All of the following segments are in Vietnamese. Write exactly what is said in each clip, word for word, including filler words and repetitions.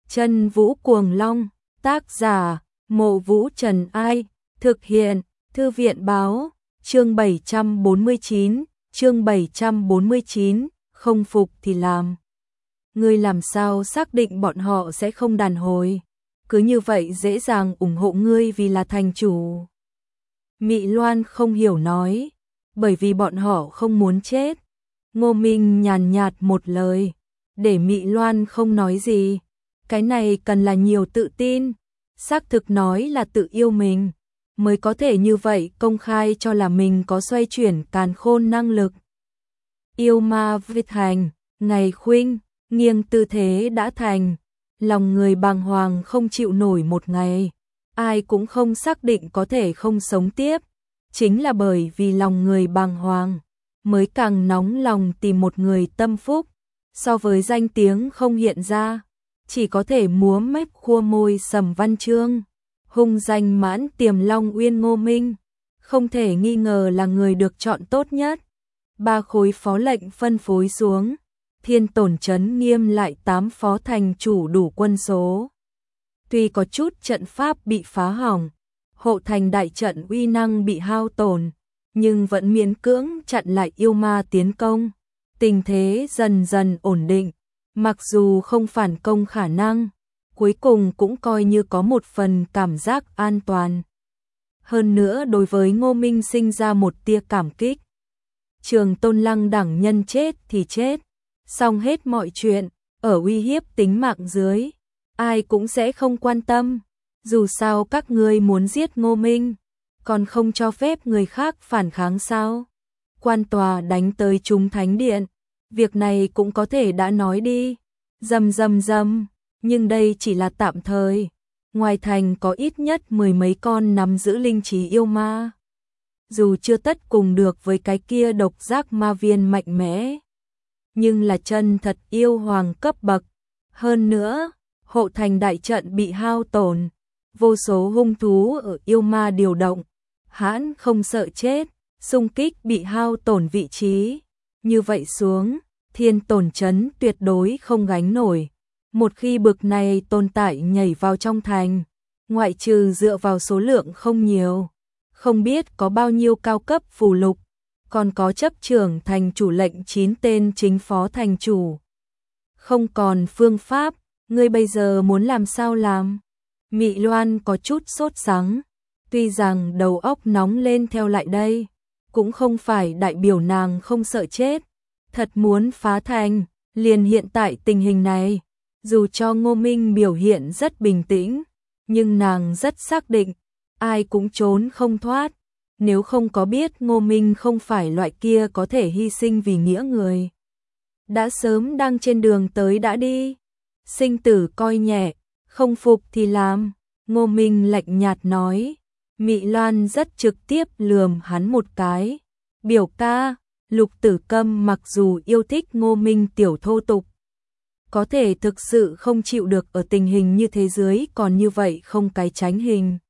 Chân Vũ Cuồng Long, tác giả, Mộ Vũ Trần Ai, thực hiện, Thư viện Báo, chương bảy trăm bốn mươi chín, chương bảy trăm bốn mươi chín, không phục thì làm. Ngươi làm sao xác định bọn họ sẽ không đàn hồi, cứ như vậy dễ dàng ủng hộ ngươi vì là thành chủ. Mị Loan không hiểu nói, bởi vì bọn họ không muốn chết. Ngô Minh nhàn nhạt một lời, để Mị Loan không nói gì. Cái này cần là nhiều tự tin, xác thực nói là tự yêu mình, mới có thể như vậy công khai cho là mình có xoay chuyển càn khôn năng lực. Yêu ma vịt hành, ngày khuynh, nghiêng tư thế đã thành, lòng người bàng hoàng không chịu nổi một ngày, ai cũng không xác định có thể không sống tiếp, chính là bởi vì lòng người bàng hoàng, mới càng nóng lòng tìm một người tâm phúc, so với danh tiếng không hiện ra, chỉ có thể múa mép khua môi Sầm Văn Chương, hung danh mãn tiềm Long Uyên Ngô Minh, không thể nghi ngờ là người được chọn tốt nhất. Ba khối phó lệnh phân phối xuống, Thiên Tổn trấn nghiêm lại tám phó thành chủ đủ quân số. Tuy có chút trận pháp bị phá hỏng, hộ thành đại trận uy năng bị hao tổn, nhưng vẫn miễn cưỡng chặn lại yêu ma tiến công. Tình thế dần dần ổn định, mặc dù không phản công khả năng, cuối cùng cũng coi như có một phần cảm giác an toàn. Hơn nữa đối với Ngô Minh sinh ra một tia cảm kích. Trường Tôn Lăng đẳng nhân chết thì chết, xong hết mọi chuyện, ở uy hiếp tính mạng dưới, ai cũng sẽ không quan tâm. Dù sao các ngươi muốn giết Ngô Minh, còn không cho phép người khác phản kháng sao? Quan tòa đánh tới chúng thánh điện, việc này cũng có thể đã nói đi. Dầm dầm dầm, nhưng đây chỉ là tạm thời. Ngoài thành có ít nhất mười mấy con nắm giữ linh trí yêu ma. Dù chưa tất cùng được với cái kia độc giác ma viên mạnh mẽ, nhưng là chân thật yêu hoàng cấp bậc. Hơn nữa, hộ thành đại trận bị hao tổn, vô số hung thú ở yêu ma điều động, hãn không sợ chết, xung kích bị hao tổn vị trí. Như vậy xuống, Thiên Tổn trấn tuyệt đối không gánh nổi. Một khi bực này tồn tại nhảy vào trong thành, ngoại trừ dựa vào số lượng không nhiều, không biết có bao nhiêu cao cấp phù lục, còn có chấp trưởng thành chủ lệnh chín tên chính phó thành chủ. Không còn phương pháp, ngươi bây giờ muốn làm sao làm? Mị Loan có chút sốt sắng, tuy rằng đầu óc nóng lên theo lại đây, cũng không phải đại biểu nàng không sợ chết. Thật muốn phá thành, liền hiện tại tình hình này, dù cho Ngô Minh biểu hiện rất bình tĩnh, nhưng nàng rất xác định, ai cũng trốn không thoát. Nếu không có biết Ngô Minh không phải loại kia có thể hy sinh vì nghĩa người, đã sớm đang trên đường tới đã đi. Sinh tử coi nhẹ, không phục thì làm. Ngô Minh lạnh nhạt nói. Mị Loan rất trực tiếp lườm hắn một cái. Biểu ca, Lục Tử Câm mặc dù yêu thích Ngô Minh tiểu thô tục, có thể thực sự không chịu được ở tình hình như thế giới còn như vậy không cái tránh hình.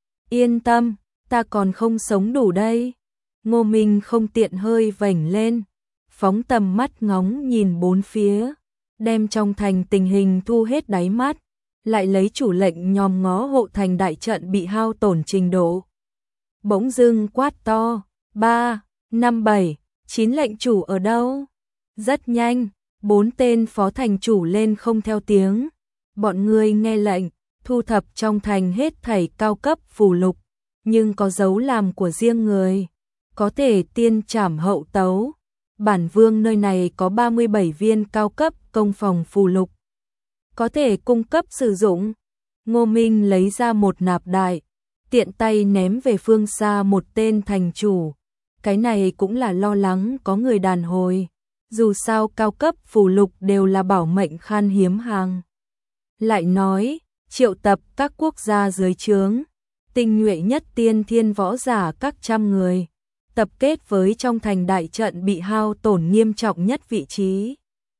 Yên tâm, ta còn không sống đủ đây. Ngô Minh không tiện hơi vểnh lên, phóng tầm mắt ngóng nhìn bốn phía, đem trong thành tình hình thu hết đáy mắt, lại lấy chủ lệnh nhòm ngó hộ thành đại trận bị hao tổn trình độ. Bỗng dưng quát to, ba, năm, bảy, chín lệnh chủ ở đâu? Rất nhanh, bốn tên phó thành chủ lên không theo tiếng. Bọn ngươi nghe lệnh, thu thập trong thành hết thảy cao cấp phù lục, nhưng có dấu làm của riêng người, có thể tiên trảm hậu tấu. Bản vương nơi này có ba mươi bảy viên cao cấp công phòng phù lục, có thể cung cấp sử dụng. Ngô Minh lấy ra một nạp đại, tiện tay ném về phương xa một tên thành chủ. Cái này cũng là lo lắng có người đàn hồi, dù sao cao cấp phù lục đều là bảo mệnh khan hiếm hàng. Lại nói, triệu tập các quốc gia dưới trướng, tinh nhuệ nhất tiên thiên võ giả các trăm người, tập kết với trong thành đại trận bị hao tổn nghiêm trọng nhất vị trí.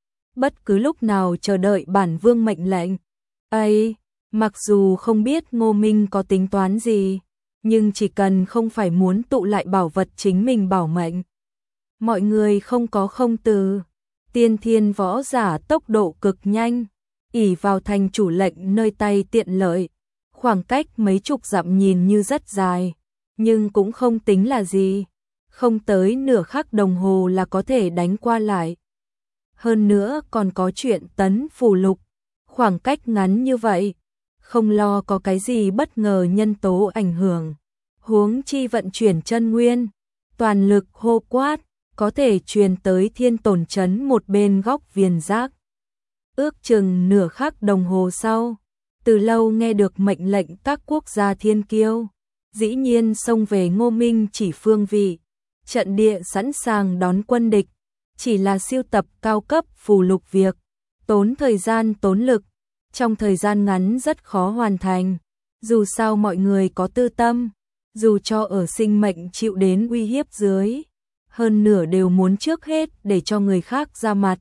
Bất cứ lúc nào chờ đợi bản vương mệnh lệnh. Ây, mặc dù không biết Ngô Minh có tính toán gì, nhưng chỉ cần không phải muốn tụ lại bảo vật chính mình bảo mệnh. Mọi người không có không từ, tiên thiên võ giả tốc độ cực nhanh, ỷ vào thành chủ lệnh nơi tay tiện lợi. Khoảng cách mấy chục dặm nhìn như rất dài, nhưng cũng không tính là gì. Không tới nửa khắc đồng hồ là có thể đánh qua lại. Hơn nữa còn có chuyện tấn phù lục. Khoảng cách ngắn như vậy, không lo có cái gì bất ngờ nhân tố ảnh hưởng. Huống chi vận chuyển chân nguyên, toàn lực hô quát, có thể truyền tới thiên tổn trấn một bên góc viền giác. Ước chừng nửa khắc đồng hồ sau, từ lâu nghe được mệnh lệnh các quốc gia thiên kiêu, dĩ nhiên xông về Ngô Minh chỉ phương vị, trận địa sẵn sàng đón quân địch, chỉ là siêu tập cao cấp phù lục việc, tốn thời gian tốn lực, trong thời gian ngắn rất khó hoàn thành, dù sao mọi người có tư tâm, dù cho ở sinh mệnh chịu đến uy hiếp dưới, hơn nửa đều muốn trước hết để cho người khác ra mặt.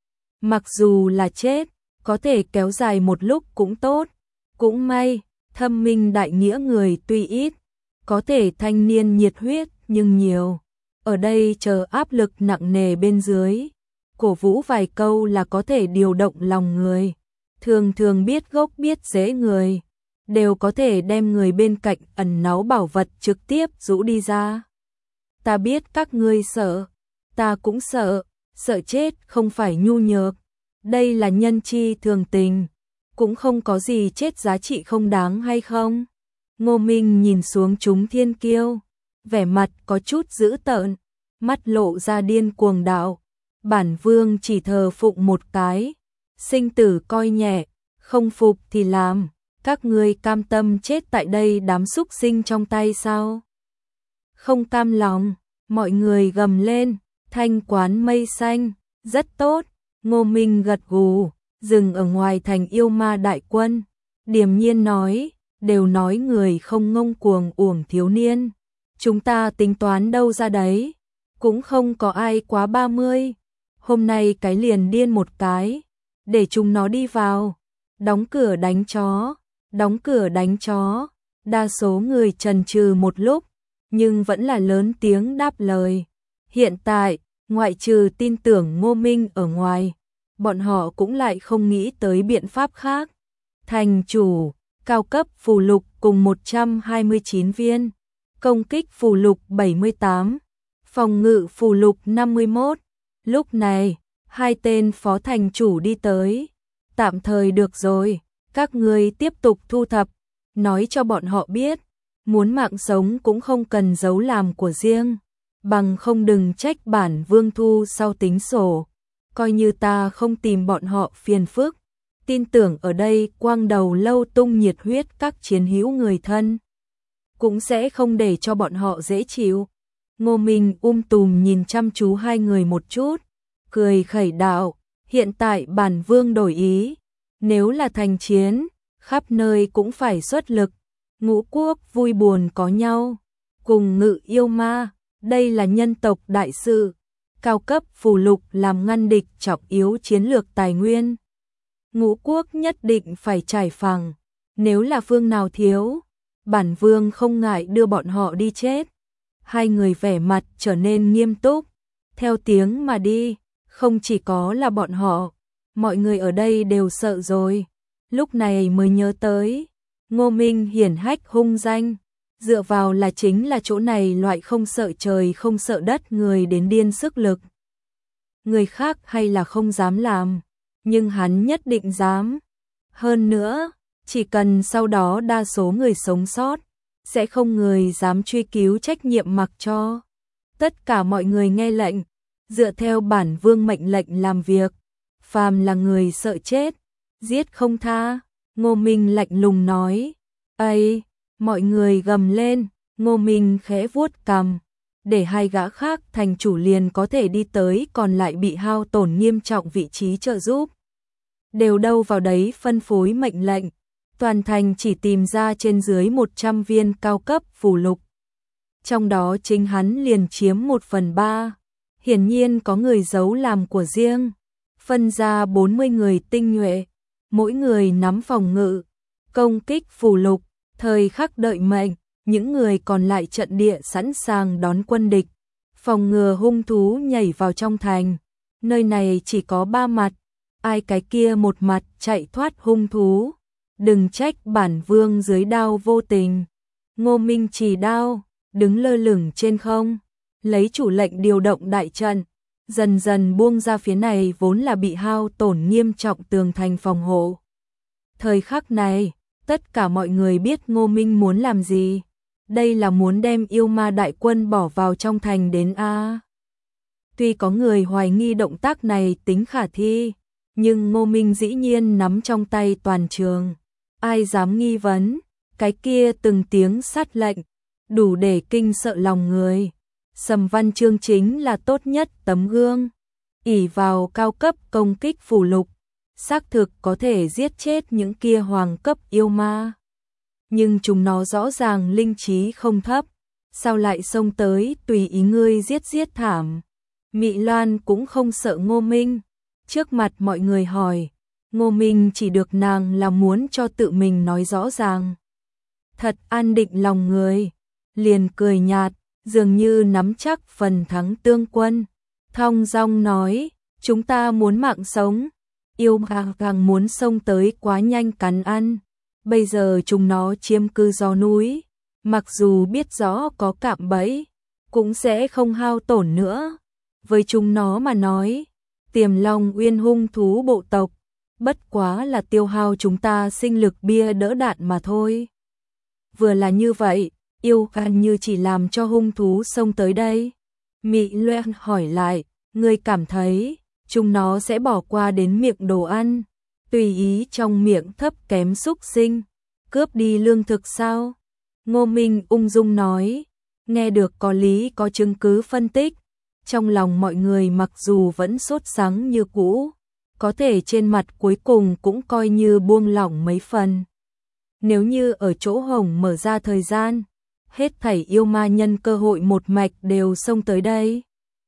Mặc dù là chết, có thể kéo dài một lúc cũng tốt, cũng may, thâm minh đại nghĩa người tuy ít, có thể thanh niên nhiệt huyết nhưng nhiều. Ở đây chờ áp lực nặng nề bên dưới, cổ vũ vài câu là có thể điều động lòng người. Thường thường biết gốc biết rễ người, đều có thể đem người bên cạnh ẩn náu bảo vật trực tiếp rũ đi ra. Ta biết các ngươi sợ, ta cũng sợ, sợ chết không phải nhu nhược. Đây là nhân chi thường tình, cũng không có gì chết giá trị không đáng hay không. Ngô Minh nhìn xuống chúng thiên kiêu, vẻ mặt có chút dữ tợn, mắt lộ ra điên cuồng đạo. Bản vương chỉ thờ phụng một cái, sinh tử coi nhẹ, không phục thì làm, các ngươi cam tâm chết tại đây đám súc sinh trong tay sao? Không cam lòng, mọi người gầm lên, thanh quán mây xanh, rất tốt. Ngô Minh gật gù, dừng ở ngoài thành yêu ma đại quân, điềm nhiên nói, đều nói người không ngông cuồng uổng thiếu niên, chúng ta tính toán đâu ra đấy, cũng không có ai quá ba mươi, hôm nay cái liền điên một cái, để chúng nó đi vào, đóng cửa đánh chó, đóng cửa đánh chó, đa số người chần chừ một lúc, nhưng vẫn là lớn tiếng đáp lời, hiện tại, ngoại trừ tin tưởng Ngô Minh ở ngoài, bọn họ cũng lại không nghĩ tới biện pháp khác. Thành chủ, cao cấp phù lục cùng một trăm hai mươi chín viên, công kích phù lục bảy mươi tám, phòng ngự phù lục năm mươi mốt. Lúc này, hai tên phó thành chủ đi tới. Tạm thời được rồi, các ngươi tiếp tục thu thập, nói cho bọn họ biết, muốn mạng sống cũng không cần giấu làm của riêng. Bằng không đừng trách bản vương thu sau tính sổ, coi như ta không tìm bọn họ phiền phức. Tin tưởng ở đây quang đầu lâu tung nhiệt huyết các chiến hữu người thân, cũng sẽ không để cho bọn họ dễ chịu. Ngô Minh um tùm nhìn chăm chú hai người một chút, cười khẩy đạo, hiện tại bản vương đổi ý, nếu là thành chiến, khắp nơi cũng phải xuất lực, ngũ quốc vui buồn có nhau, cùng ngự yêu ma. Đây là nhân tộc đại sự, cao cấp phù lục làm ngăn địch trọng yếu chiến lược tài nguyên. Ngũ quốc nhất định phải trải phẳng, nếu là phương nào thiếu, bản vương không ngại đưa bọn họ đi chết. Hai người vẻ mặt trở nên nghiêm túc, theo tiếng mà đi, không chỉ có là bọn họ, mọi người ở đây đều sợ rồi, lúc này mới nhớ tới, Ngô Minh hiển hách hung danh. Dựa vào là chính là chỗ này loại không sợ trời không sợ đất người đến điên sức lực. Người khác hay là không dám làm, nhưng hắn nhất định dám. Hơn nữa, chỉ cần sau đó đa số người sống sót, sẽ không người dám truy cứu trách nhiệm mặc cho. Tất cả mọi người nghe lệnh, dựa theo bản vương mệnh lệnh làm việc. Phàm là người sợ chết, giết không tha. Ngô Minh lạnh lùng nói, Ây! Mọi người gầm lên, Ngô Minh khẽ vuốt cằm, để hai gã khác thành chủ liền có thể đi tới còn lại bị hao tổn nghiêm trọng vị trí trợ giúp. Đều đâu vào đấy phân phối mệnh lệnh, toàn thành chỉ tìm ra trên dưới một trăm viên cao cấp phù lục. Trong đó chính hắn liền chiếm một phần ba, hiển nhiên có người giấu làm của riêng, phân ra bốn mươi người tinh nhuệ, mỗi người nắm phòng ngự, công kích phù lục. Thời khắc đợi mệnh, những người còn lại trận địa sẵn sàng đón quân địch, phòng ngừa hung thú nhảy vào trong thành. Nơi này chỉ có ba mặt, Ai cái kia một mặt chạy thoát hung thú, đừng trách bản vương dưới đao vô tình. Ngô Minh chỉ đao, đứng lơ lửng trên không, lấy chủ lệnh điều động đại trận, dần dần buông ra phía này vốn là bị hao tổn nghiêm trọng tường thành phòng hộ. Thời khắc này, tất cả mọi người biết Ngô Minh muốn làm gì. Đây là muốn đem yêu ma đại quân bỏ vào trong thành đến A. Tuy có người hoài nghi động tác này tính khả thi, nhưng Ngô Minh dĩ nhiên nắm trong tay toàn trường. Ai dám nghi vấn, cái kia từng tiếng sát lệnh, đủ để kinh sợ lòng người. Sầm Văn Chương chính là tốt nhất tấm gương, ỷ vào cao cấp công kích phù lục, xác thực có thể giết chết những kia hoàng cấp yêu ma. Nhưng chúng nó rõ ràng linh trí không thấp, sao lại xông tới tùy ý ngươi giết giết thảm. Mị Loan cũng không sợ Ngô Minh, trước mặt mọi người hỏi, Ngô Minh chỉ được nàng là muốn cho tự mình nói rõ ràng. Thật an định lòng người, liền cười nhạt, dường như nắm chắc phần thắng tương quân. Thong dong nói, chúng ta muốn mạng sống, yêu càng càng muốn xông tới quá nhanh cắn ăn. Bây giờ chúng nó chiếm cư gió núi, mặc dù biết rõ có cạm bẫy, cũng sẽ không hao tổn nữa. Với chúng nó mà nói, Tiềm Long Uyên hung thú bộ tộc, bất quá là tiêu hao chúng ta sinh lực bia đỡ đạn mà thôi. Vừa là như vậy, yêu gan như chỉ làm cho hung thú xông tới đây. Mị Loan hỏi lại, ngươi cảm thấy chúng nó sẽ bỏ qua đến miệng đồ ăn, tùy ý trong miệng thấp kém xúc sinh, cướp đi lương thực sao? Ngô Minh ung dung nói, nghe được có lý có chứng cứ phân tích, trong lòng mọi người mặc dù vẫn sốt sắng như cũ, có thể trên mặt cuối cùng cũng coi như buông lỏng mấy phần. Nếu như ở chỗ hồng mở ra thời gian, hết thảy yêu ma nhân cơ hội một mạch đều xông tới đây.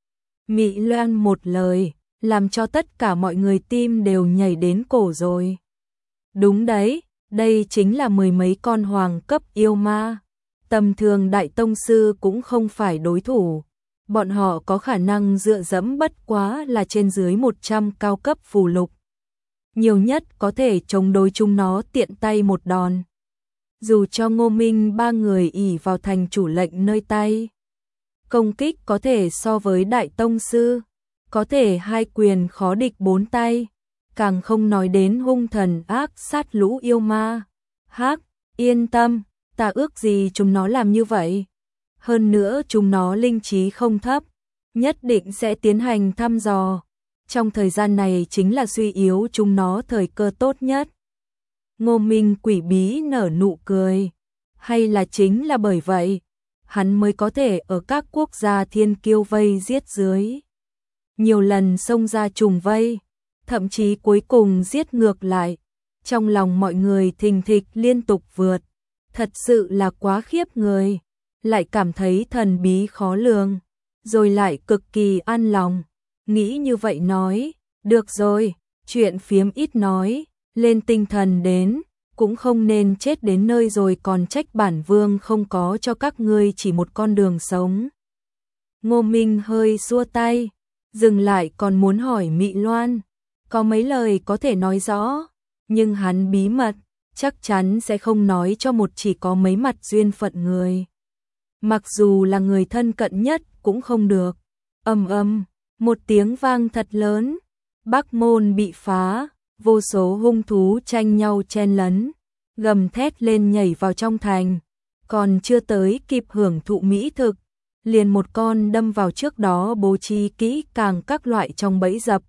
Mị Loan một lời, làm cho tất cả mọi người tim đều nhảy đến cổ rồi. Đúng đấy, đây chính là mười mấy con hoàng cấp yêu ma. Tầm thường đại tông sư cũng không phải đối thủ. Bọn họ có khả năng dựa dẫm bất quá là trên dưới một trăm cao cấp phù lục. Nhiều nhất có thể chống đối chúng nó tiện tay một đòn. Dù cho Ngô Minh ba người ỷ vào thành chủ lệnh nơi tay, công kích có thể so với đại tông sư, có thể hai quyền khó địch bốn tay, càng không nói đến hung thần ác sát lũ yêu ma. Hắc, yên tâm, ta ước gì chúng nó làm như vậy. Hơn nữa chúng nó linh trí không thấp, nhất định sẽ tiến hành thăm dò. Trong thời gian này chính là suy yếu chúng nó thời cơ tốt nhất. Ngô Minh quỷ bí nở nụ cười. Hay là chính là bởi vậy, hắn mới có thể ở các quốc gia thiên kiêu vây giết dưới. Nhiều lần xông ra trùng vây, thậm chí cuối cùng giết ngược lại. Trong lòng mọi người thình thịch liên tục vượt. Thật sự là quá khiếp người. Lại cảm thấy thần bí khó lường. Rồi lại cực kỳ an lòng. Nghĩ như vậy nói, được rồi, chuyện phiếm ít nói, lên tinh thần đến, cũng không nên chết đến nơi rồi còn trách bản vương không có cho các ngươi chỉ một con đường sống. Ngô Minh hơi xua tay, dừng lại còn muốn hỏi Mị Loan, có mấy lời có thể nói rõ, nhưng hắn bí mật, chắc chắn sẽ không nói cho một chỉ có mấy mặt duyên phận người. Mặc dù là người thân cận nhất cũng không được. Ầm ầm, một tiếng vang thật lớn, Bắc môn bị phá, vô số hung thú tranh nhau chen lấn, gầm thét lên nhảy vào trong thành, còn chưa tới kịp hưởng thụ mỹ thực, liền một con đâm vào trước đó bố trí kỹ càng các loại trong bẫy dập.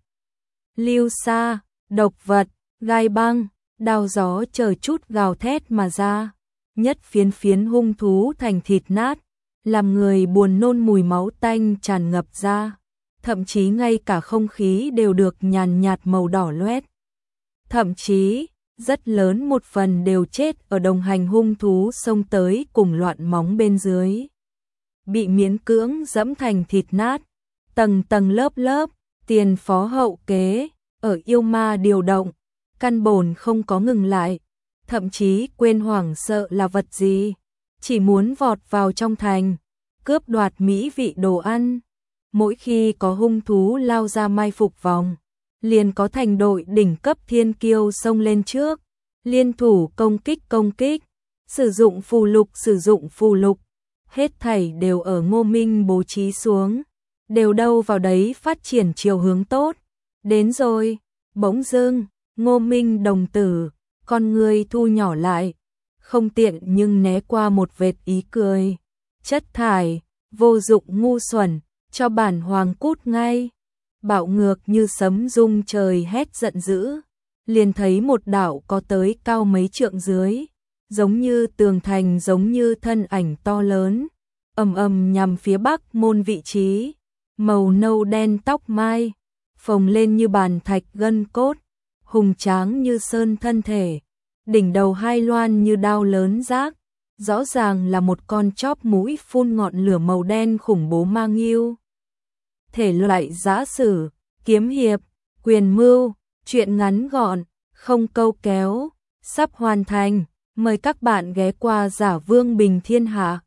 Lưu sa, độc vật, gai băng, đao gió chờ chút gào thét mà ra, nhất phiến phiến hung thú thành thịt nát, làm người buồn nôn mùi máu tanh tràn ngập ra, thậm chí ngay cả không khí đều được nhàn nhạt màu đỏ loét. Thậm chí, rất lớn một phần đều chết ở đồng hành hung thú xông tới cùng loạn móng bên dưới. Bị miễn cưỡng dẫm thành thịt nát, tầng tầng lớp lớp, tiền phó hậu kế, ở yêu ma điều động, căn bổn không có ngừng lại, thậm chí quên hoảng sợ là vật gì, chỉ muốn vọt vào trong thành, cướp đoạt mỹ vị đồ ăn. Mỗi khi có hung thú lao ra mai phục vòng, liền có thành đội đỉnh cấp thiên kiêu xông lên trước, liên thủ công kích công kích, sử dụng phù lục sử dụng phù lục, hết thảy đều ở Ngô Minh bố trí xuống, đều đâu vào đấy phát triển chiều hướng tốt. Đến rồi, bỗng dưng, Ngô Minh đồng tử, con người thu nhỏ lại, không tiện nhưng né qua một vệt ý cười. Chất thải, vô dụng ngu xuẩn, cho bản hoàng cút ngay. Bạo ngược như sấm rung trời hét giận dữ, liền thấy một đạo có tới cao mấy trượng dưới, giống như tường thành giống như thân ảnh to lớn, ầm ầm nhằm phía bắc môn vị trí, màu nâu đen tóc mai, phồng lên như bàn thạch gân cốt, hùng tráng như sơn thân thể, đỉnh đầu hai loan như đao lớn rác, rõ ràng là một con chóp mũi phun ngọn lửa màu đen khủng bố mang yêu. Thể loại giã sử, kiếm hiệp, quyền mưu, truyện ngắn gọn, không câu kéo, sắp hoàn thành, mời các bạn ghé qua Giả Vương Bình Thiên Hạ.